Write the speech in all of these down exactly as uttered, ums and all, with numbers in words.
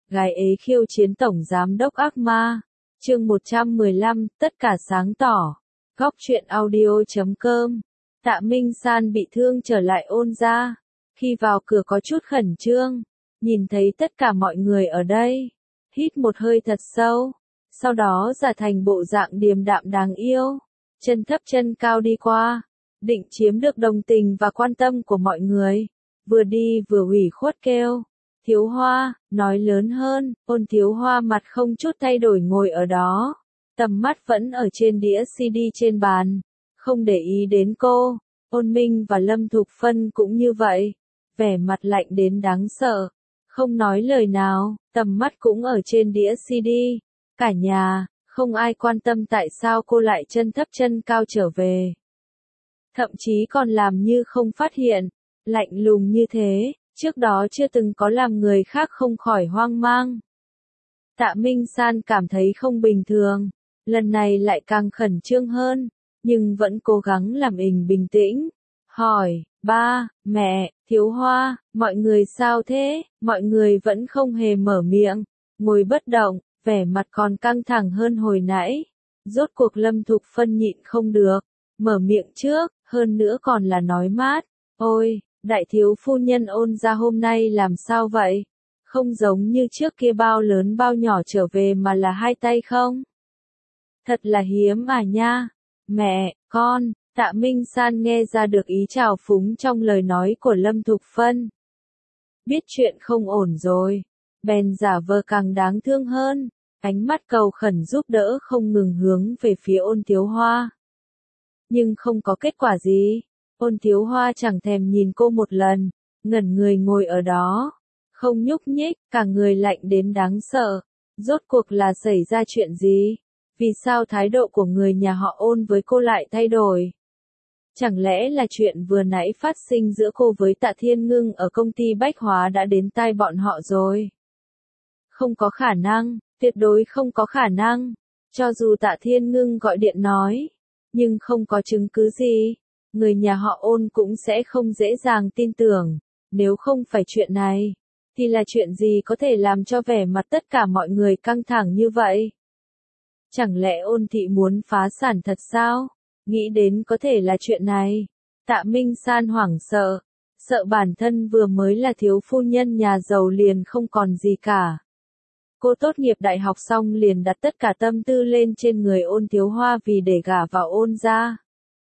gái ế khiêu chiến tổng giám đốc ác ma. Chương một trăm mười lăm, tất cả sáng tỏ. Góc truyện audio chấm com. Tạ Minh San bị thương trở lại ôn gia. Khi vào cửa có chút khẩn trương, nhìn thấy tất cả mọi người ở đây, hít một hơi thật sâu, sau đó giả thành bộ dạng điềm đạm đáng yêu, chân thấp chân cao đi qua, định chiếm được đồng tình và quan tâm của mọi người, vừa đi vừa ủy khuất kêu, Thiếu Hoa, nói lớn hơn. Ôn Thiếu Hoa mặt không chút thay đổi ngồi ở đó, tầm mắt vẫn ở trên đĩa xê đê trên bàn, không để ý đến cô. Ôn Minh và Lâm Thục Phân cũng như vậy, vẻ mặt lạnh đến đáng sợ, không nói lời nào, tầm mắt cũng ở trên đĩa xê đê. Cả nhà, không ai quan tâm tại sao cô lại chân thấp chân cao trở về. Thậm chí còn làm như không phát hiện, lạnh lùng như thế, trước đó chưa từng có làm người khác không khỏi hoang mang. Tạ Minh San cảm thấy không bình thường, lần này lại càng khẩn trương hơn, nhưng vẫn cố gắng làm mình bình tĩnh. Hỏi, ba, mẹ, Thiếu Hoa, mọi người sao thế? Mọi người vẫn không hề mở miệng, ngồi bất động, vẻ mặt còn căng thẳng hơn hồi nãy. Rốt cuộc Lâm Thục Phân nhịn không được, mở miệng trước, hơn nữa còn là nói mát. Ôi, đại thiếu phu nhân Ôn gia hôm nay làm sao vậy? Không giống như trước kia bao lớn bao nhỏ trở về mà là hai tay không? Thật là hiếm à nha. Mẹ, con, Tạ Minh San nghe ra được ý trào phúng trong lời nói của Lâm Thục Phân. Biết chuyện không ổn rồi, bèn giả vờ càng đáng thương hơn, ánh mắt cầu khẩn giúp đỡ không ngừng hướng về phía Ôn Thiếu Hoa. Nhưng không có kết quả gì, Ôn Thiếu Hoa chẳng thèm nhìn cô một lần, ngẩn người ngồi ở đó, không nhúc nhích, cả người lạnh đến đáng sợ. Rốt cuộc là xảy ra chuyện gì? Vì sao thái độ của người nhà họ Ôn với cô lại thay đổi? Chẳng lẽ là chuyện vừa nãy phát sinh giữa cô với Tạ Thiên Ngưng ở công ty bách hóa đã đến tai bọn họ rồi? Không có khả năng, tuyệt đối không có khả năng. Cho dù Tạ Thiên Ngưng gọi điện nói, nhưng không có chứng cứ gì, người nhà họ Ôn cũng sẽ không dễ dàng tin tưởng. Nếu không phải chuyện này, thì là chuyện gì có thể làm cho vẻ mặt tất cả mọi người căng thẳng như vậy? Chẳng lẽ Ôn thị muốn phá sản thật sao? Nghĩ đến có thể là chuyện này, Tạ Minh San hoảng sợ, sợ bản thân vừa mới là thiếu phu nhân nhà giàu liền không còn gì cả. Cô tốt nghiệp đại học xong liền đặt tất cả tâm tư lên trên người Ôn Thiếu Hoa vì để gả vào Ôn gia.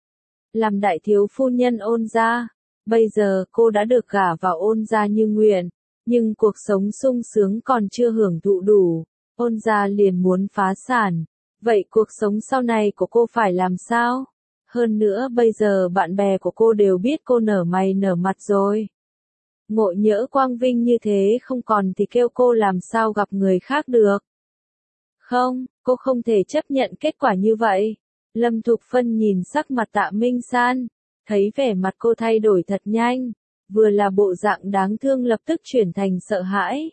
Làm đại thiếu phu nhân Ôn gia, bây giờ cô đã được gả vào Ôn gia như nguyện, nhưng cuộc sống sung sướng còn chưa hưởng thụ đủ, Ôn gia liền muốn phá sản. Vậy cuộc sống sau này của cô phải làm sao? Hơn nữa bây giờ bạn bè của cô đều biết cô nở mày nở mặt rồi. Ngộ nhỡ quang vinh như thế không còn thì kêu cô làm sao gặp người khác được. Không, cô không thể chấp nhận kết quả như vậy. Lâm Thục Phân nhìn sắc mặt Tạ Minh San, thấy vẻ mặt cô thay đổi thật nhanh, vừa là bộ dạng đáng thương lập tức chuyển thành sợ hãi.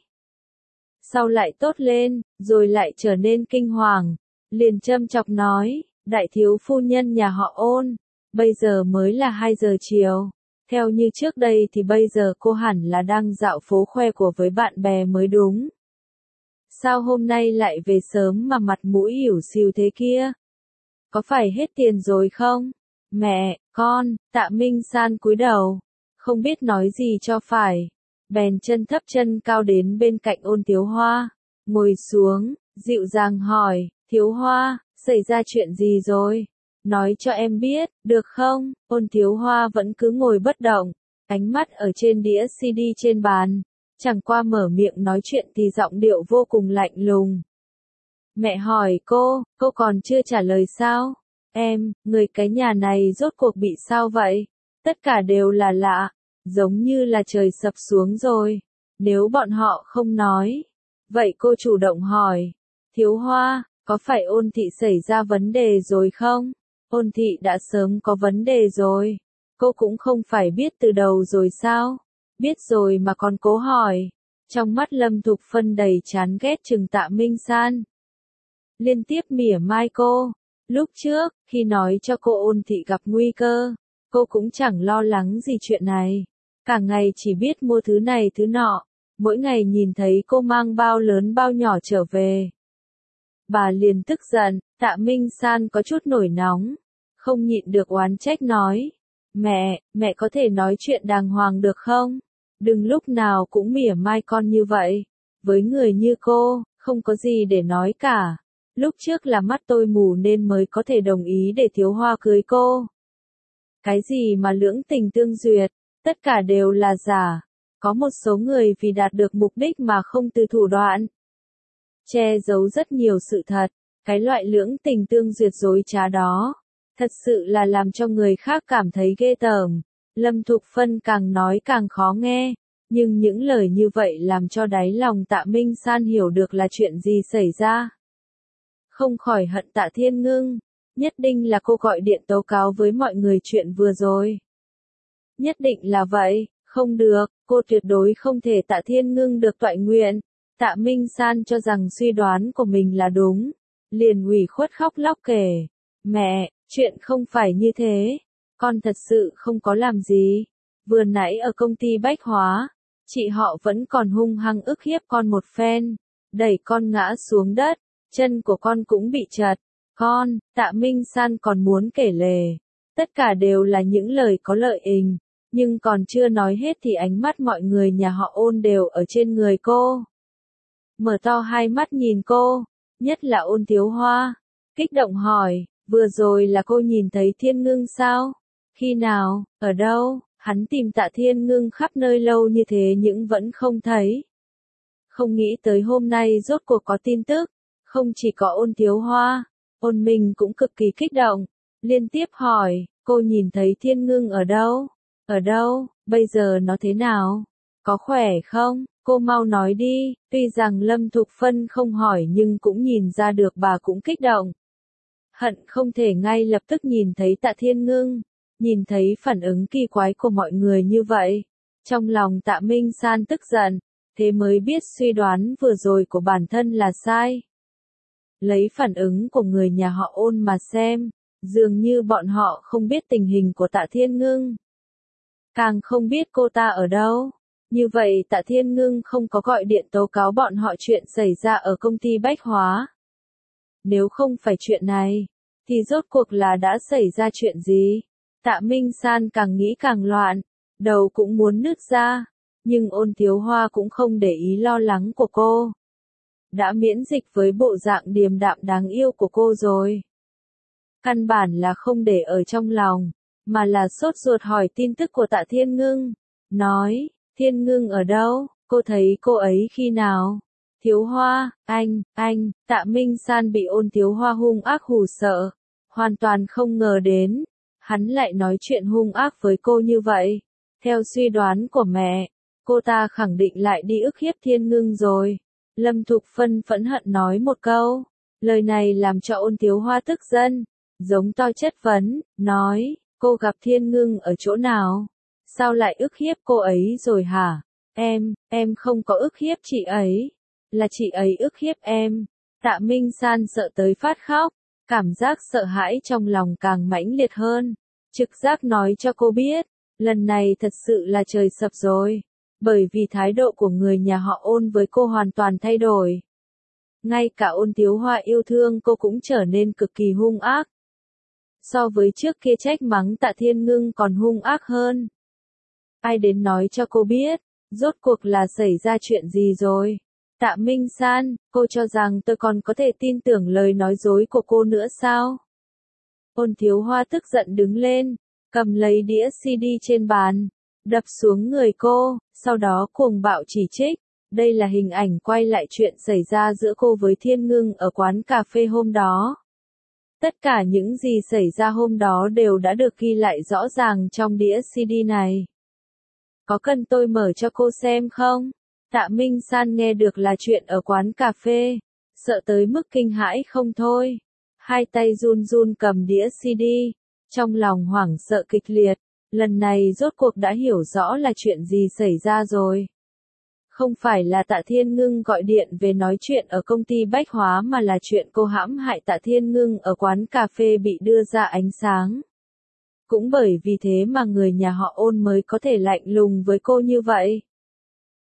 Sau lại tốt lên, rồi lại trở nên kinh hoàng. Liền châm chọc nói, đại thiếu phu nhân nhà họ Ôn, bây giờ mới là hai giờ chiều, theo như trước đây thì bây giờ cô hẳn là đang dạo phố khoe của với bạn bè mới đúng. Sao hôm nay lại về sớm mà mặt mũi ỉu xìu thế kia? Có phải hết tiền rồi không? Mẹ, con, Tạ Minh San cúi đầu, không biết nói gì cho phải, bèn chân thấp chân cao đến bên cạnh Ôn Thiếu Hoa, ngồi xuống, dịu dàng hỏi. Thiếu Hoa, xảy ra chuyện gì rồi? Nói cho em biết, được không? Ôn Thiếu Hoa vẫn cứ ngồi bất động, ánh mắt ở trên đĩa xê đê trên bàn, chẳng qua mở miệng nói chuyện thì giọng điệu vô cùng lạnh lùng. Mẹ hỏi cô, cô còn chưa trả lời sao? Em, người cái nhà này rốt cuộc bị sao vậy? Tất cả đều là lạ, giống như là trời sập xuống rồi. Nếu bọn họ không nói, vậy cô chủ động hỏi. Thiếu Hoa, có phải Ôn thị xảy ra vấn đề rồi không? Ôn thị đã sớm có vấn đề rồi. Cô cũng không phải biết từ đầu rồi sao? Biết rồi mà còn cố hỏi. Trong mắt Lâm Thục Phân đầy chán ghét chừng Tạ Minh San. Liên tiếp mỉa mai cô. Lúc trước, khi nói cho cô Ôn thị gặp nguy cơ, cô cũng chẳng lo lắng gì chuyện này. Cả ngày chỉ biết mua thứ này thứ nọ. mỗi ngày nhìn thấy cô mang bao lớn bao nhỏ trở về. Bà liền tức giận, Tạ Minh San có chút nổi nóng, không nhịn được oán trách nói. Mẹ, mẹ có thể nói chuyện đàng hoàng được không? Đừng lúc nào cũng mỉa mai con như vậy. Với người như cô, không có gì để nói cả. Lúc trước là mắt tôi mù nên mới có thể đồng ý để Thiếu Hoa cưới cô. Cái gì mà lưỡng tình tương duyệt, tất cả đều là giả. Có một số người vì đạt được mục đích mà không từ thủ đoạn, che giấu rất nhiều sự thật. Cái loại lưỡng tình tương duyệt dối trá đó, thật sự là làm cho người khác cảm thấy ghê tởm. Lâm Thục Phân càng nói càng khó nghe, nhưng những lời như vậy làm cho đáy lòng Tạ Minh San hiểu được là chuyện gì xảy ra. Không khỏi hận Tạ Thiên Ngưng, nhất định là cô gọi điện tố cáo với mọi người chuyện vừa rồi. Nhất định là vậy, không được, cô tuyệt đối không thể Tạ Thiên Ngưng được toại nguyện. Tạ Minh San cho rằng suy đoán của mình là đúng, liền ủy khuất khóc lóc kể. Mẹ, chuyện không phải như thế, con thật sự không có làm gì. Vừa nãy ở công ty bách hóa, chị họ vẫn còn hung hăng ức hiếp con một phen, đẩy con ngã xuống đất, chân của con cũng bị trật. Con, Tạ Minh San còn muốn kể lể. Tất cả đều là những lời có lợi ình, nhưng còn chưa nói hết thì ánh mắt mọi người nhà họ Ôn đều ở trên người cô. Mở to hai mắt nhìn cô, nhất là Ôn Thiếu Hoa, kích động hỏi, vừa rồi là cô nhìn thấy Thiên Ngưng sao? Khi nào, ở đâu? Hắn tìm Tạ Thiên Ngưng khắp nơi lâu như thế nhưng vẫn không thấy. Không nghĩ tới hôm nay rốt cuộc có tin tức, không chỉ có Ôn Thiếu Hoa, Ôn Minh cũng cực kỳ kích động, liên tiếp hỏi, cô nhìn thấy Thiên Ngưng ở đâu? Ở đâu, bây giờ nó thế nào? Có khỏe không? Cô mau nói đi. Tuy rằng Lâm Thục Phân không hỏi nhưng cũng nhìn ra được bà cũng kích động. Hận không thể ngay lập tức nhìn thấy Tạ Thiên Ngưng, nhìn thấy phản ứng kỳ quái của mọi người như vậy. Trong lòng Tạ Minh San tức giận, thế mới biết suy đoán vừa rồi của bản thân là sai. Lấy phản ứng của người nhà họ Ôn mà xem, dường như bọn họ không biết tình hình của Tạ Thiên Ngưng. Càng không biết cô ta ở đâu. Như vậy Tạ Thiên Ngưng không có gọi điện tố cáo bọn họ chuyện xảy ra ở công ty bách hóa. Nếu không phải chuyện này, thì rốt cuộc là đã xảy ra chuyện gì? Tạ Minh San càng nghĩ càng loạn, đầu cũng muốn nứt ra, nhưng Ôn Thiếu Hoa cũng không để ý lo lắng của cô. Đã miễn dịch với bộ dạng điềm đạm đáng yêu của cô rồi. Căn bản là không để ở trong lòng, mà là sốt ruột hỏi tin tức của Tạ Thiên Ngưng. Nói, Thiên Ngưng ở đâu? Cô thấy cô ấy khi nào? Thiếu Hoa, anh, anh, Tạ Minh San bị Ôn Thiếu Hoa hung ác hù sợ. Hoàn toàn không ngờ đến, hắn lại nói chuyện hung ác với cô như vậy. Theo suy đoán của mẹ, cô ta khẳng định lại đi ức hiếp Thiên Ngưng rồi. Lâm Thục Phân phẫn hận nói một câu. Lời này làm cho Ôn Thiếu Hoa tức giận, giống to chất vấn, nói, cô gặp Thiên Ngưng ở chỗ nào? Sao lại ức hiếp cô ấy rồi hả? Em, em không có ức hiếp chị ấy. Là chị ấy ức hiếp em. Tạ Minh San sợ tới phát khóc. Cảm giác sợ hãi trong lòng càng mãnh liệt hơn. Trực giác nói cho cô biết, lần này thật sự là trời sập rồi. Bởi vì thái độ của người nhà họ Ôn với cô hoàn toàn thay đổi. Ngay cả Ôn Thiếu Hoa yêu thương cô cũng trở nên cực kỳ hung ác. So với trước kia trách mắng Tạ Thiên Ngưng còn hung ác hơn. Ai đến nói cho cô biết, rốt cuộc là xảy ra chuyện gì rồi? Tạ Minh San, cô cho rằng tôi còn có thể tin tưởng lời nói dối của cô nữa sao? Ôn Thiếu Hoa tức giận đứng lên, cầm lấy đĩa xê đê trên bàn, đập xuống người cô, sau đó cuồng bạo chỉ trích. Đây là hình ảnh quay lại chuyện xảy ra giữa cô với Thiên Ngưng ở quán cà phê hôm đó. Tất cả những gì xảy ra hôm đó đều đã được ghi lại rõ ràng trong đĩa xê đê này. Có cần tôi mở cho cô xem không? Tạ Minh San nghe được là chuyện ở quán cà phê, sợ tới mức kinh hãi không thôi. Hai tay run run cầm đĩa xê đê, trong lòng hoảng sợ kịch liệt, lần này rốt cuộc đã hiểu rõ là chuyện gì xảy ra rồi. Không phải là Tạ Thiên Ngưng gọi điện về nói chuyện ở công ty bách hóa mà là chuyện cô hãm hại Tạ Thiên Ngưng ở quán cà phê bị đưa ra ánh sáng. Cũng bởi vì thế mà người nhà họ Ôn mới có thể lạnh lùng với cô như vậy.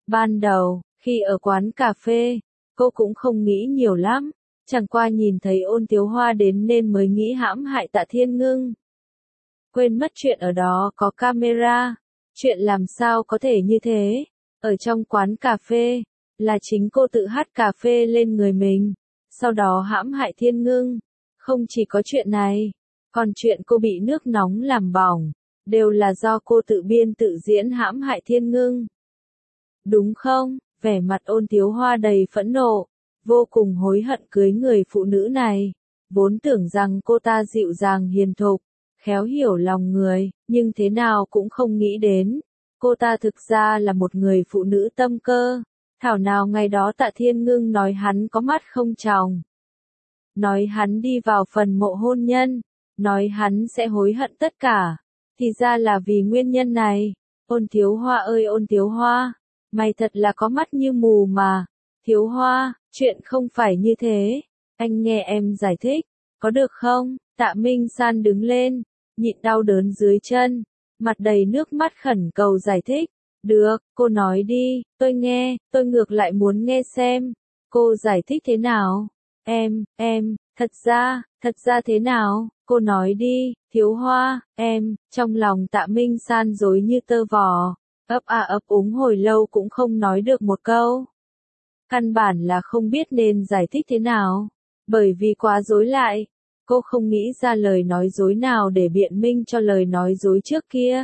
Ban đầu, khi ở quán cà phê, cô cũng không nghĩ nhiều lắm, chẳng qua nhìn thấy Ôn Tiếu Hoa đến nên mới nghĩ hãm hại Tạ Thiên Ngưng. Quên mất chuyện ở đó có camera, chuyện làm sao có thể như thế, ở trong quán cà phê, là chính cô tự hắt cà phê lên người mình, sau đó hãm hại Thiên Ngưng. Không chỉ có chuyện này, còn chuyện cô bị nước nóng làm bỏng, đều là do cô tự biên tự diễn hãm hại Thiên Ngưng. Đúng không? Vẻ mặt Ôn Tiếu Hoa đầy phẫn nộ, vô cùng hối hận cưới người phụ nữ này, vốn tưởng rằng cô ta dịu dàng hiền thục, khéo hiểu lòng người, nhưng thế nào cũng không nghĩ đến, cô ta thực ra là một người phụ nữ tâm cơ. Thảo nào ngày đó Tạ Thiên Ngưng nói hắn có mắt không tròng, nói hắn đi vào phần mộ hôn nhân, nói hắn sẽ hối hận tất cả, thì ra là vì nguyên nhân này. Ôn Tiếu Hoa ơi Ôn Tiếu Hoa, mày thật là có mắt như mù mà. Tiếu Hoa, chuyện không phải như thế, anh nghe em giải thích, có được không? Tạ Minh San đứng lên, nhịn đau đớn dưới chân, mặt đầy nước mắt khẩn cầu giải thích. Được, cô nói đi, tôi nghe, tôi ngược lại muốn nghe xem, cô giải thích thế nào? Em, em, thật ra, thật ra thế nào? Cô nói đi, Tiếu Hoa, em, trong lòng Tạ Minh San rối như tơ vò, ấp a ấp úng hồi lâu cũng không nói được một câu. Căn bản là không biết nên giải thích thế nào, bởi vì quá rối lại, cô không nghĩ ra lời nói dối nào để biện minh cho lời nói dối trước kia.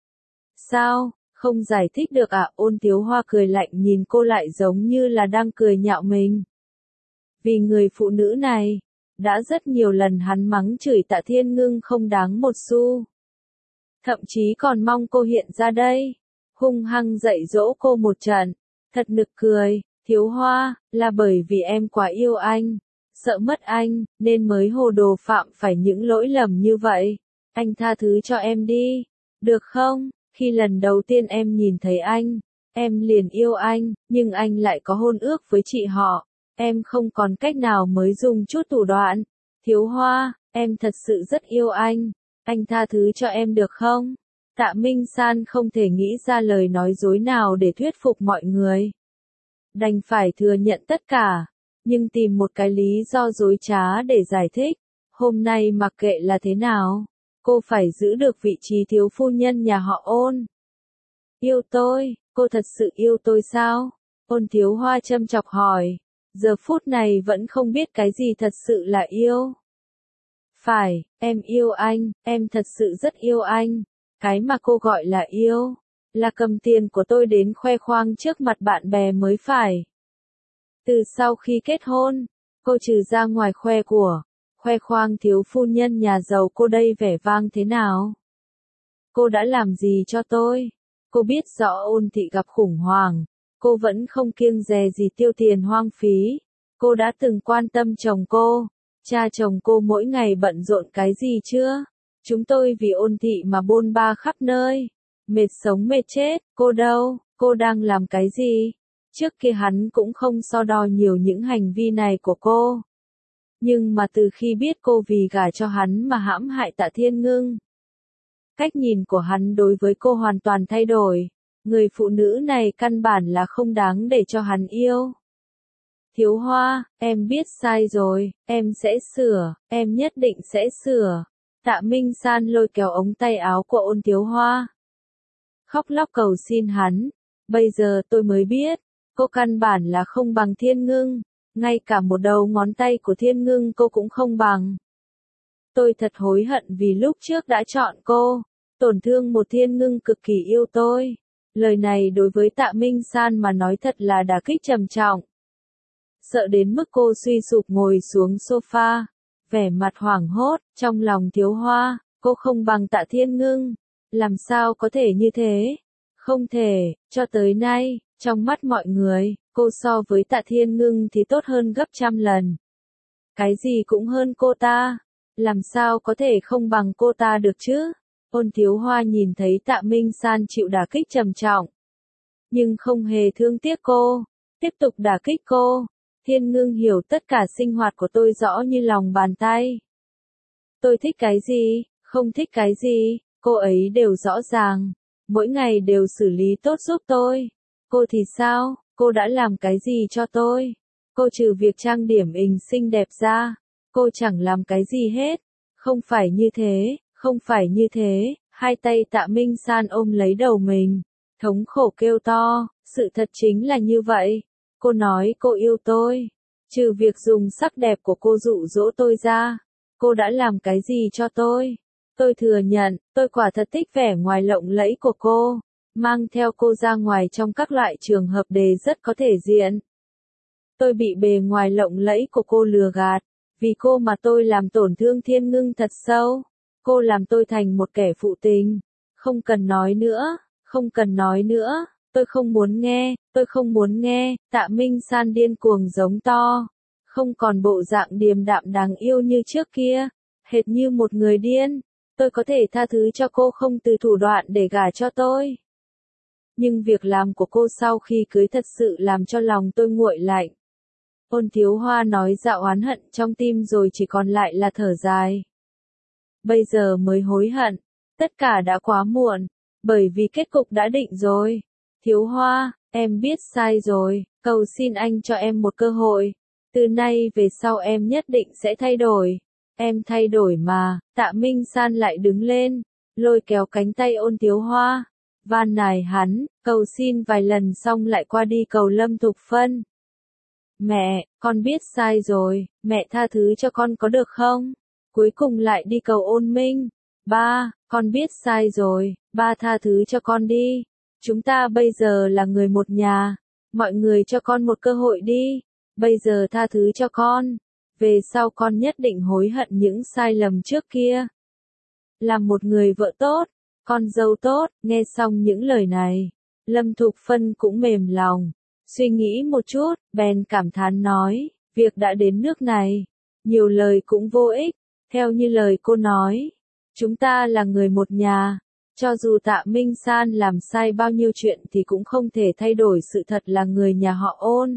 Sao, không giải thích được à? Ôn Tiếu Hoa cười lạnh nhìn cô lại giống như là đang cười nhạo mình. Vì người phụ nữ này, đã rất nhiều lần hắn mắng chửi Tạ Thiên Ngưng không đáng một xu. Thậm chí còn mong cô hiện ra đây, hung hăng dạy dỗ cô một trận. Thật nực cười, Tiếu Hoa, là bởi vì em quá yêu anh, sợ mất anh, nên mới hồ đồ phạm phải những lỗi lầm như vậy. Anh tha thứ cho em đi, được không? Khi lần đầu tiên em nhìn thấy anh, em liền yêu anh, nhưng anh lại có hôn ước với chị họ. Em không còn cách nào mới dùng chút thủ đoạn. Tiếu Hoa, em thật sự rất yêu anh. Anh tha thứ cho em được không? Tạ Minh San không thể nghĩ ra lời nói dối nào để thuyết phục mọi người. Đành phải thừa nhận tất cả, nhưng tìm một cái lý do dối trá để giải thích. Hôm nay mặc kệ là thế nào, cô phải giữ được vị trí thiếu phu nhân nhà họ Ôn. Yêu tôi, cô thật sự yêu tôi sao? Ôn Tiếu Hoa châm chọc hỏi. Giờ phút này vẫn không biết cái gì thật sự là yêu. Phải, em yêu anh, em thật sự rất yêu anh. Cái mà cô gọi là yêu, là cầm tiền của tôi đến khoe khoang trước mặt bạn bè mới phải. Từ sau khi kết hôn, cô trừ ra ngoài khoe của, khoe khoang thiếu phu nhân nhà giàu cô đây vẻ vang thế nào. Cô đã làm gì cho tôi? Cô biết rõ Ôn thị gặp khủng hoảng, cô vẫn không kiêng dè gì tiêu tiền hoang phí. Cô đã từng quan tâm chồng cô, cha chồng cô mỗi ngày bận rộn cái gì chưa? Chúng tôi vì Ôn thị mà bôn ba khắp nơi, mệt sống mệt chết. Cô đâu, cô đang làm cái gì? Trước kia hắn cũng không so đo nhiều những hành vi này của cô. Nhưng mà từ khi biết cô vì gả cho hắn mà hãm hại Tạ Thiên Ngưng, cách nhìn của hắn đối với cô hoàn toàn thay đổi. Người phụ nữ này căn bản là không đáng để cho hắn yêu. Tiếu Hoa, em biết sai rồi, em sẽ sửa, em nhất định sẽ sửa. Tạ Minh San lôi kéo ống tay áo của Ôn Tiếu Hoa, khóc lóc cầu xin hắn. Bây giờ tôi mới biết, cô căn bản là không bằng Thiên Ngưng, ngay cả một đầu ngón tay của Thiên Ngưng cô cũng không bằng. Tôi thật hối hận vì lúc trước đã chọn cô, tổn thương một Thiên Ngưng cực kỳ yêu tôi. Lời này đối với Tạ Minh San mà nói thật là đả kích trầm trọng. Sợ đến mức cô suy sụp ngồi xuống sofa, vẻ mặt hoảng hốt, trong lòng Tiếu Hoa, cô không bằng Tạ Thiên Ngưng. Làm sao có thể như thế? Không thể, cho tới nay, trong mắt mọi người, cô so với Tạ Thiên Ngưng thì tốt hơn gấp trăm lần. Cái gì cũng hơn cô ta, làm sao có thể không bằng cô ta được chứ? Ôn Tiếu Hoa nhìn thấy Tạ Minh San chịu đả kích trầm trọng, nhưng không hề thương tiếc cô, tiếp tục đả kích cô. Thiên Ngưng hiểu tất cả sinh hoạt của tôi rõ như lòng bàn tay. Tôi thích cái gì, không thích cái gì, cô ấy đều rõ ràng, mỗi ngày đều xử lý tốt giúp tôi. Cô thì sao, cô đã làm cái gì cho tôi? Cô trừ việc trang điểm ình xinh đẹp ra, cô chẳng làm cái gì hết. Không phải như thế, không phải như thế, hai tay Tạ Minh San ôm lấy đầu mình, thống khổ kêu to, sự thật chính là như vậy. Cô nói cô yêu tôi, trừ việc dùng sắc đẹp của cô dụ dỗ tôi ra, cô đã làm cái gì cho tôi? Tôi thừa nhận, tôi quả thật thích vẻ ngoài lộng lẫy của cô, mang theo cô ra ngoài trong các loại trường hợp đề rất có thể diện. Tôi bị bề ngoài lộng lẫy của cô lừa gạt, vì cô mà tôi làm tổn thương Thiên Ngưng thật sâu. Cô làm tôi thành một kẻ phụ tình. Không cần nói nữa, không cần nói nữa, tôi không muốn nghe, tôi không muốn nghe. Tạ Minh San điên cuồng giống to, không còn bộ dạng điềm đạm đáng yêu như trước kia, hệt như một người điên. Tôi có thể tha thứ cho cô không từ thủ đoạn để gả cho tôi. Nhưng việc làm của cô sau khi cưới thật sự làm cho lòng tôi nguội lạnh. Ôn Thiếu Hoa nói ra oán hận trong tim rồi chỉ còn lại là thở dài. Bây giờ mới hối hận, tất cả đã quá muộn, bởi vì kết cục đã định rồi. Thiếu Hoa, em biết sai rồi, cầu xin anh cho em một cơ hội. Từ nay về sau em nhất định sẽ thay đổi. Em thay đổi mà. Tạ Minh San lại đứng lên, lôi kéo cánh tay Ôn Thiếu Hoa, van nài hắn, cầu xin vài lần xong lại qua đi cầu Lâm Thục Phân. Mẹ, con biết sai rồi, mẹ tha thứ cho con có được không? Cuối cùng lại đi cầu Ôn Minh. Ba, con biết sai rồi, ba tha thứ cho con đi. Chúng ta bây giờ là người một nhà, mọi người cho con một cơ hội đi. Bây giờ tha thứ cho con, về sau con nhất định hối hận những sai lầm trước kia. Làm một người vợ tốt, con dâu tốt. Nghe xong những lời này, Lâm Thục Phân cũng mềm lòng. Suy nghĩ một chút, bèn cảm thán nói, việc đã đến nước này, nhiều lời cũng vô ích. Theo như lời cô nói, chúng ta là người một nhà, cho dù Tạ Minh San làm sai bao nhiêu chuyện thì cũng không thể thay đổi sự thật là người nhà họ Ôn.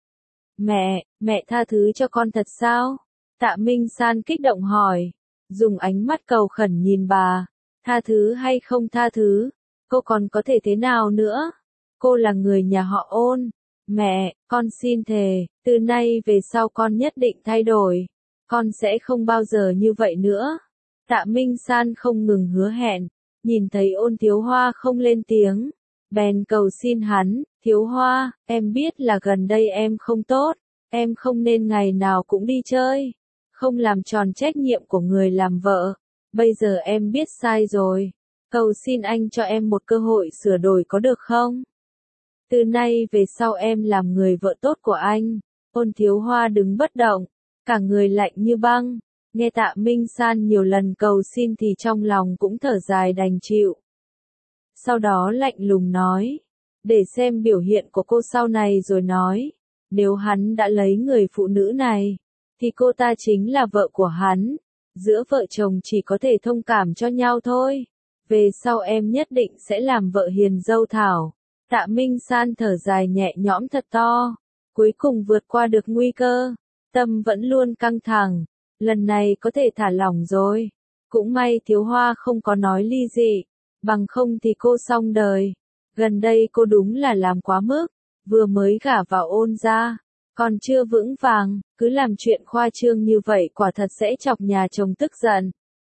Mẹ, mẹ tha thứ cho con thật sao? Tạ Minh San kích động hỏi, dùng ánh mắt cầu khẩn nhìn bà, tha thứ hay không tha thứ, cô còn có thể thế nào nữa? Cô là người nhà họ Ôn. Mẹ, con xin thề, từ nay về sau con nhất định thay đổi. Con sẽ không bao giờ như vậy nữa. Tạ Minh San không ngừng hứa hẹn, nhìn thấy Ôn Thiếu Hoa không lên tiếng, bèn cầu xin hắn, Thiếu Hoa, em biết là gần đây em không tốt, em không nên ngày nào cũng đi chơi, không làm tròn trách nhiệm của người làm vợ. Bây giờ em biết sai rồi, cầu xin anh cho em một cơ hội sửa đổi có được không? Từ nay về sau em làm người vợ tốt của anh. Ôn Thiếu Hoa đứng bất động, cả người lạnh như băng. Nghe Tạ Minh San nhiều lần cầu xin thì trong lòng cũng thở dài đành chịu. Sau đó lạnh lùng nói, để xem biểu hiện của cô sau này rồi nói. Nếu hắn đã lấy người phụ nữ này, thì cô ta chính là vợ của hắn. Giữa vợ chồng chỉ có thể thông cảm cho nhau thôi. Về sau em nhất định sẽ làm vợ hiền dâu thảo. Tạ Minh San thở dài nhẹ nhõm thật to, cuối cùng vượt qua được nguy cơ, tâm vẫn luôn căng thẳng, lần này có thể thả lỏng rồi. Cũng may Thiếu Hoa không có nói ly dị, bằng không thì cô xong đời. Gần đây cô đúng là làm quá mức, vừa mới gả vào Ôn gia, còn chưa vững vàng, cứ làm chuyện khoa trương như vậy quả thật sẽ chọc nhà chồng tức giận.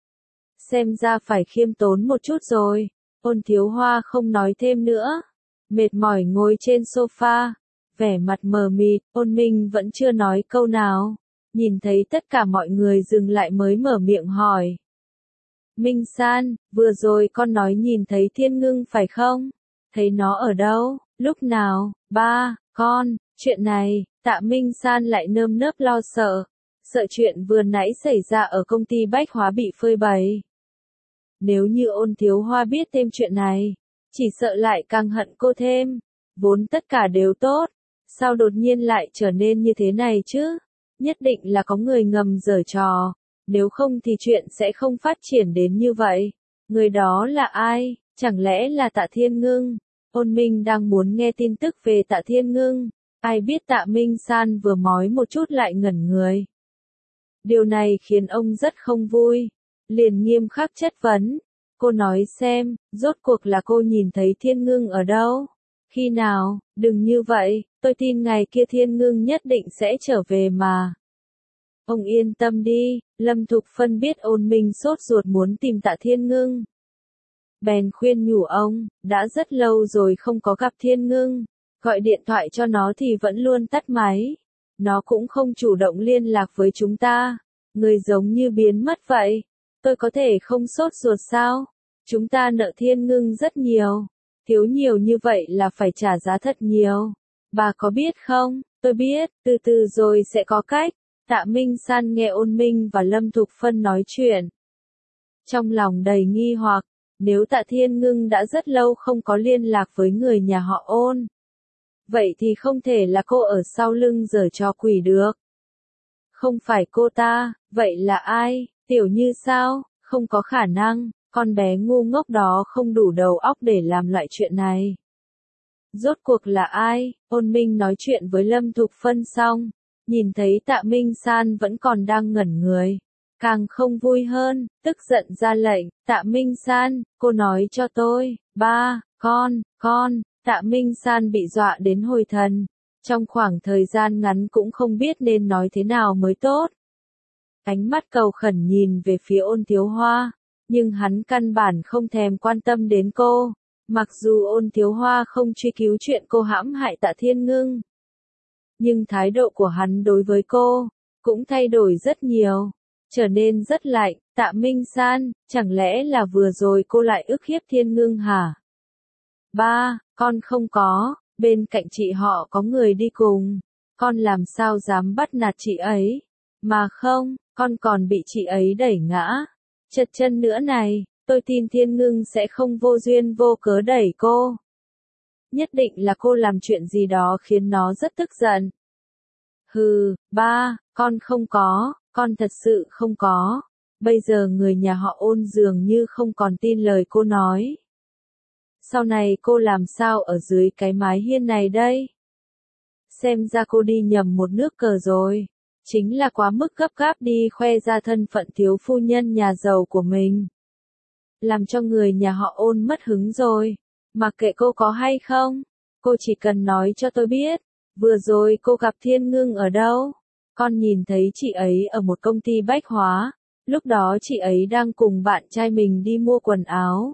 Xem ra phải khiêm tốn một chút rồi. Ôn Thiếu Hoa không nói thêm nữa, mệt mỏi ngồi trên sofa, vẻ mặt mờ mịt. Ôn Minh vẫn chưa nói câu nào, nhìn thấy tất cả mọi người dừng lại mới mở miệng hỏi. Minh San, vừa rồi con nói nhìn thấy Thiên Ngưng phải không? Thấy nó ở đâu, lúc nào? Ba, con, chuyện này, Tạ Minh San lại nơm nớp lo sợ, sợ chuyện vừa nãy xảy ra ở công ty bách hóa bị phơi bày. Nếu như Ôn Thiếu Hoa biết thêm chuyện này, chỉ sợ lại càng hận cô thêm. Vốn tất cả đều tốt, sao đột nhiên lại trở nên như thế này chứ? Nhất định là có người ngầm giở trò, nếu không thì chuyện sẽ không phát triển đến như vậy. Người đó là ai? Chẳng lẽ là Tạ Thiên Ngưng? Ôn Minh đang muốn nghe tin tức về Tạ Thiên Ngưng, ai biết Tạ Minh San vừa nói một chút lại ngẩn người. Điều này khiến ông rất không vui, liền nghiêm khắc chất vấn. Cô nói xem, rốt cuộc là cô nhìn thấy Thiên Ngưng ở đâu? Khi nào, đừng như vậy, tôi tin ngày kia Thiên Ngưng nhất định sẽ trở về mà. Ông yên tâm đi, Lâm Thục Phân biết Ôn Minh sốt ruột muốn tìm Tạ Thiên Ngưng. Bèn khuyên nhủ ông, đã rất lâu rồi không có gặp Thiên Ngưng, gọi điện thoại cho nó thì vẫn luôn tắt máy. Nó cũng không chủ động liên lạc với chúng ta, người giống như biến mất vậy. Tôi có thể không sốt ruột sao? Chúng ta nợ Thiên Ngưng rất nhiều, thiếu nhiều như vậy là phải trả giá thật nhiều. Bà có biết không? Tôi biết, từ từ rồi sẽ có cách. Tạ Minh San nghe Ôn Minh và Lâm Thục Phân nói chuyện, trong lòng đầy nghi hoặc, nếu Tạ Thiên Ngưng đã rất lâu không có liên lạc với người nhà họ Ôn, vậy thì không thể là cô ở sau lưng giở trò quỷ được. Không phải cô ta, vậy là ai? Tiểu Như sao? Không có khả năng, con bé ngu ngốc đó không đủ đầu óc để làm loại chuyện này. Rốt cuộc là ai? Ôn Minh nói chuyện với Lâm Thục Phân xong, nhìn thấy Tạ Minh San vẫn còn đang ngẩn người, càng không vui hơn, tức giận ra lệnh, Tạ Minh San, cô nói cho tôi, ba, con, con, Tạ Minh San bị dọa đến hồi thần, trong khoảng thời gian ngắn cũng không biết nên nói thế nào mới tốt. Ánh mắt cầu khẩn nhìn về phía Ôn Thiếu Hoa, nhưng hắn căn bản không thèm quan tâm đến cô, mặc dù Ôn Thiếu Hoa không truy cứu chuyện cô hãm hại Tạ Thiên Ngưng. Nhưng thái độ của hắn đối với cô, cũng thay đổi rất nhiều, trở nên rất lạnh. Tạ Minh San, chẳng lẽ là vừa rồi cô lại ức hiếp Thiên Ngưng hả? Ba, con không có, bên cạnh chị họ có người đi cùng, con làm sao dám bắt nạt chị ấy, mà không, con còn bị chị ấy đẩy ngã, trật chân nữa này, tôi tin Thiên Ngưng sẽ không vô duyên vô cớ đẩy cô. Nhất định là cô làm chuyện gì đó khiến nó rất tức giận. Hừ, ba, con không có, con thật sự không có. Bây giờ người nhà họ Ôn dường như không còn tin lời cô nói. Sau này cô làm sao ở dưới cái mái hiên này đây? Xem ra cô đi nhầm một nước cờ rồi. Chính là quá mức gấp gáp đi khoe ra thân phận thiếu phu nhân nhà giàu của mình. Làm cho người nhà họ Ôn mất hứng rồi. Mặc kệ cô có hay không, cô chỉ cần nói cho tôi biết, vừa rồi cô gặp Thiên Ngưng ở đâu? Con nhìn thấy chị ấy ở một công ty bách hóa, lúc đó chị ấy đang cùng bạn trai mình đi mua quần áo.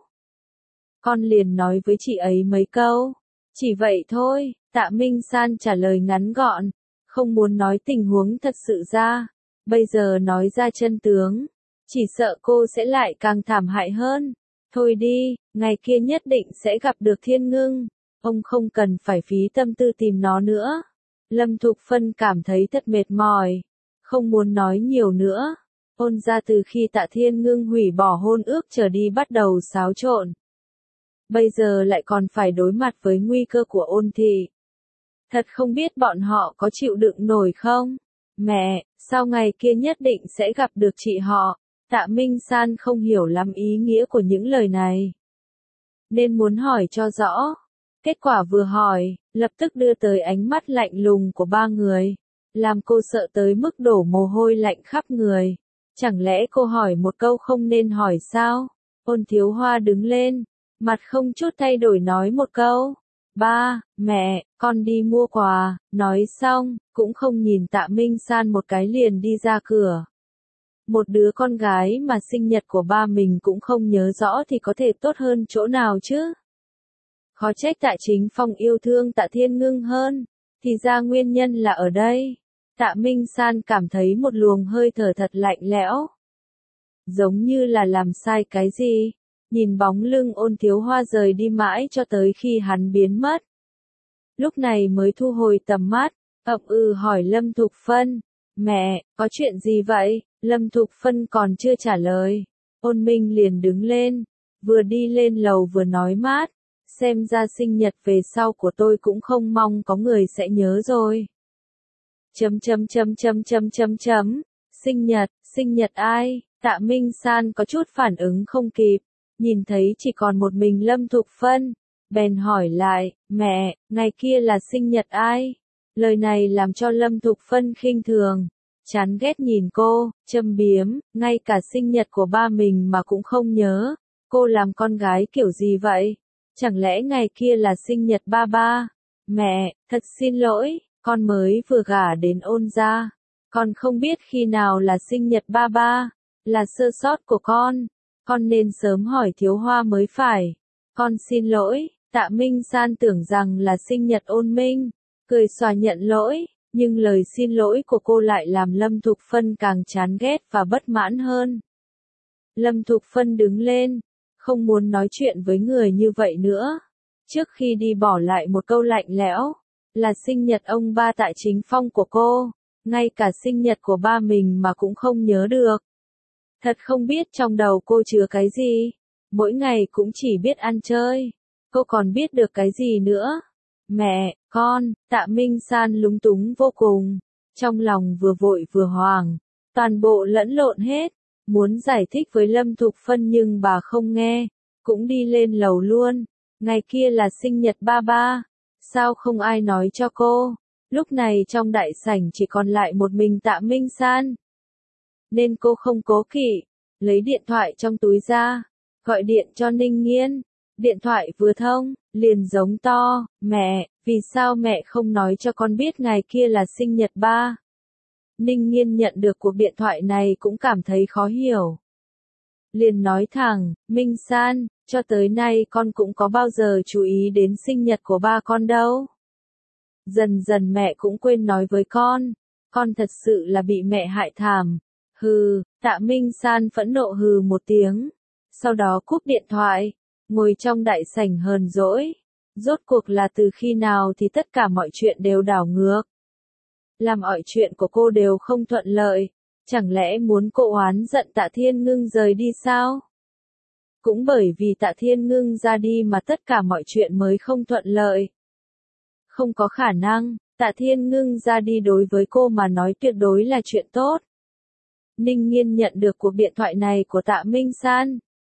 Con liền nói với chị ấy mấy câu, chỉ vậy thôi. Tạ Minh San trả lời ngắn gọn, không muốn nói tình huống thật sự ra, bây giờ nói ra chân tướng, chỉ sợ cô sẽ lại càng thảm hại hơn. Thôi đi, ngày kia nhất định sẽ gặp được Thiên Ngưng, ông không cần phải phí tâm tư tìm nó nữa. Lâm Thục Phân cảm thấy thật mệt mỏi, không muốn nói nhiều nữa. Ôn gia từ khi Tạ Thiên Ngưng hủy bỏ hôn ước trở đi bắt đầu xáo trộn. Bây giờ lại còn phải đối mặt với nguy cơ của Ôn thị. Thật không biết bọn họ có chịu đựng nổi không? Mẹ, sao ngày kia nhất định sẽ gặp được chị họ? Tạ Minh San không hiểu lắm ý nghĩa của những lời này, nên muốn hỏi cho rõ. Kết quả vừa hỏi, lập tức đưa tới ánh mắt lạnh lùng của ba người, làm cô sợ tới mức đổ mồ hôi lạnh khắp người. Chẳng lẽ cô hỏi một câu không nên hỏi sao? Ôn Thiếu Hoa đứng lên, mặt không chút thay đổi nói một câu. Ba, mẹ, con đi mua quà, nói xong, cũng không nhìn Tạ Minh San một cái liền đi ra cửa. Một đứa con gái mà sinh nhật của ba mình cũng không nhớ rõ thì có thể tốt hơn chỗ nào chứ? Khó trách Tạ Chính Phong yêu thương Tạ Thiên Ngưng hơn, thì ra nguyên nhân là ở đây. Tạ Minh San cảm thấy một luồng hơi thở thật lạnh lẽo, giống như là làm sai cái gì. Nhìn bóng lưng Ôn Thiếu Hoa rời đi mãi cho tới khi hắn biến mất. Lúc này mới thu hồi tầm mắt, ậm ừ hỏi Lâm Thục Phân, mẹ, có chuyện gì vậy? Lâm Thục Phân còn chưa trả lời, Ôn Minh liền đứng lên, vừa đi lên lầu vừa nói mát, xem ra sinh nhật về sau của tôi cũng không mong có người sẽ nhớ rồi. Chấm chấm chấm chấm chấm chấm chấm, sinh nhật, sinh nhật ai? Tạ Minh San có chút phản ứng không kịp, nhìn thấy chỉ còn một mình Lâm Thục Phân, bèn hỏi lại, mẹ, ngày kia là sinh nhật ai? Lời này làm cho Lâm Thục Phân khinh thường, chán ghét nhìn cô, châm biếm, ngay cả sinh nhật của ba mình mà cũng không nhớ, cô làm con gái kiểu gì vậy? Chẳng lẽ ngày kia là sinh nhật ba ba? Mẹ, thật xin lỗi, con mới vừa gả đến Ôn gia. Con không biết khi nào là sinh nhật ba ba, là sơ sót của con. Con nên sớm hỏi Thiếu Hoa mới phải. Con xin lỗi. Tạ Minh San tưởng rằng là sinh nhật Ôn Minh, cười xòa nhận lỗi, nhưng lời xin lỗi của cô lại làm Lâm Thục Phân càng chán ghét và bất mãn hơn. Lâm Thục Phân đứng lên, không muốn nói chuyện với người như vậy nữa. Trước khi đi bỏ lại một câu lạnh lẽo, là sinh nhật ông ba Tạ Chính Phong của cô, ngay cả sinh nhật của ba mình mà cũng không nhớ được. Thật không biết trong đầu cô chứa cái gì, mỗi ngày cũng chỉ biết ăn chơi. Cô còn biết được cái gì nữa? Mẹ, con, Tạ Minh San lúng túng vô cùng, trong lòng vừa vội vừa hoảng, toàn bộ lẫn lộn hết, muốn giải thích với Lâm Thục Phân nhưng bà không nghe, cũng đi lên lầu luôn. Ngày kia là sinh nhật ba ba, sao không ai nói cho cô? Lúc này trong đại sảnh chỉ còn lại một mình Tạ Minh San, nên cô không cố kỵ, lấy điện thoại trong túi ra, gọi điện cho Ninh Nghiên. Điện thoại vừa thông, liền giống to, mẹ, vì sao mẹ không nói cho con biết ngày kia là sinh nhật ba? Ninh Nghiên nhận được cuộc điện thoại này cũng cảm thấy khó hiểu. Liền nói thẳng, Minh San, cho tới nay con cũng có bao giờ chú ý đến sinh nhật của ba con đâu. Dần dần mẹ cũng quên nói với con, con thật sự là bị mẹ hại thảm. Hừ, Tạ Minh San phẫn nộ hừ một tiếng, sau đó cúp điện thoại. Ngồi trong đại sảnh hờn dỗi, rốt cuộc là từ khi nào thì tất cả mọi chuyện đều đảo ngược. Làm mọi chuyện của cô đều không thuận lợi, chẳng lẽ muốn cô oán giận Tạ Thiên Ngưng rời đi sao? Cũng bởi vì Tạ Thiên Ngưng ra đi mà tất cả mọi chuyện mới không thuận lợi. Không có khả năng, Tạ Thiên Ngưng ra đi đối với cô mà nói tuyệt đối là chuyện tốt. Ninh Nghiên nhận được cuộc điện thoại này của Tạ Minh San,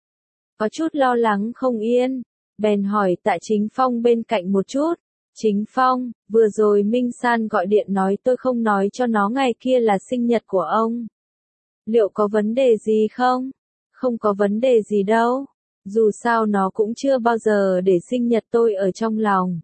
có chút lo lắng không yên, bèn hỏi Tạ Chính Phong bên cạnh một chút. Chính Phong, vừa rồi Minh San gọi điện nói tôi không nói cho nó ngày kia là sinh nhật của ông. Liệu có vấn đề gì không? Không có vấn đề gì đâu. Dù sao nó cũng chưa bao giờ để sinh nhật tôi ở trong lòng.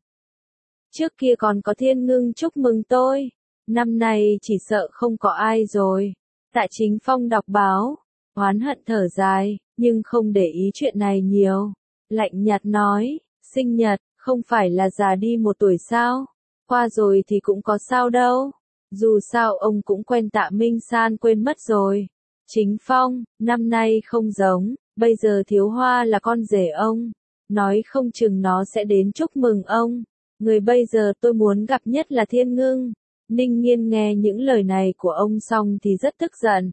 Trước kia còn có Thiên Ngưng chúc mừng tôi. Năm nay chỉ sợ không có ai rồi. Tạ Chính Phong đọc báo, oán hận thở dài, nhưng không để ý chuyện này nhiều. Lạnh nhạt nói, sinh nhật, không phải là già đi một tuổi sao? Qua rồi thì cũng có sao đâu. Dù sao ông cũng quen Tạ Minh San quên mất rồi. Chính Phong, năm nay không giống, bây giờ Thiếu Hoa là con rể ông. Nói không chừng nó sẽ đến chúc mừng ông. Người bây giờ tôi muốn gặp nhất là Thiên Ngưng. Ninh Nghiên nghe những lời này của ông xong thì rất tức giận.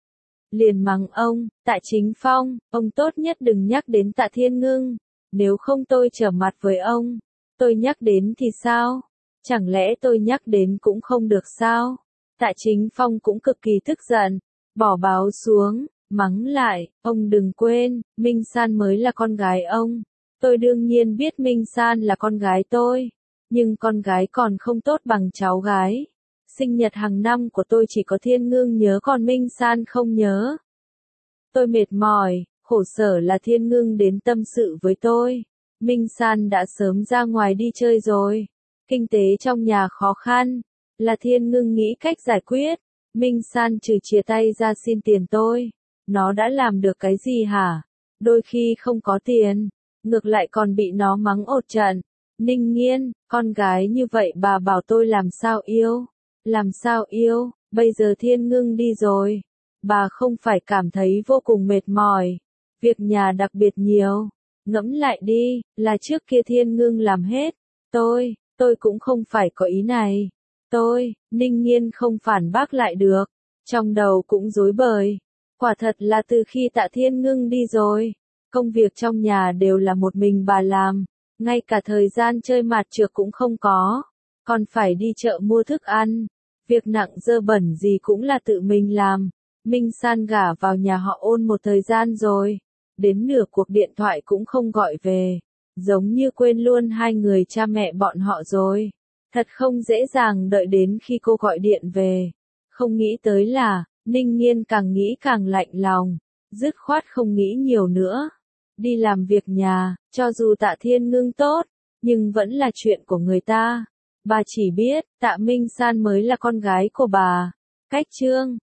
Liền mắng ông, Tạ Chính Phong, ông tốt nhất đừng nhắc đến Tạ Thiên Ngưng. Nếu không tôi trở mặt với ông. Tôi nhắc đến thì sao? Chẳng lẽ tôi nhắc đến cũng không được sao? Tạ Chính Phong cũng cực kỳ tức giận. Bỏ báo xuống, mắng lại, ông đừng quên, Minh San mới là con gái ông. Tôi đương nhiên biết Minh San là con gái tôi. Nhưng con gái còn không tốt bằng cháu gái. Sinh nhật hàng năm của tôi chỉ có Thiên Ngưng nhớ còn Minh San không nhớ. Tôi mệt mỏi, khổ sở là Thiên Ngưng đến tâm sự với tôi. Minh San đã sớm ra ngoài đi chơi rồi. Kinh tế trong nhà khó khăn, là Thiên Ngưng nghĩ cách giải quyết. Minh San trừ chia tay ra xin tiền tôi. Nó đã làm được cái gì hả? Đôi khi không có tiền, ngược lại còn bị nó mắng ột trận. Ninh Nghiên, con gái như vậy bà bảo tôi làm sao yêu? Làm sao yêu? Bây giờ Thiên Ngưng đi rồi. Bà không phải cảm thấy vô cùng mệt mỏi. Việc nhà đặc biệt nhiều. Ngẫm lại đi, là trước kia Thiên Ngưng làm hết. Tôi, tôi cũng không phải có ý này. Tôi, Ninh Nghiên không phản bác lại được. Trong đầu cũng rối bời. Quả thật là từ khi Tạ Thiên Ngưng đi rồi, công việc trong nhà đều là một mình bà làm. Ngay cả thời gian chơi mạt trược cũng không có. Còn phải đi chợ mua thức ăn. Việc nặng dơ bẩn gì cũng là tự mình làm. Minh San gả vào nhà họ Ôn một thời gian rồi. Đến nửa cuộc điện thoại cũng không gọi về. Giống như quên luôn hai người cha mẹ bọn họ rồi. Thật không dễ dàng đợi đến khi cô gọi điện về. Không nghĩ tới là, Ninh Nghiên càng nghĩ càng lạnh lòng. Dứt khoát không nghĩ nhiều nữa. đi làm việc nhà, cho dù Tạ Thiên Ngưng tốt, nhưng vẫn là chuyện của người ta. Bà chỉ biết, Tạ Minh San mới là con gái của bà. Cách Trương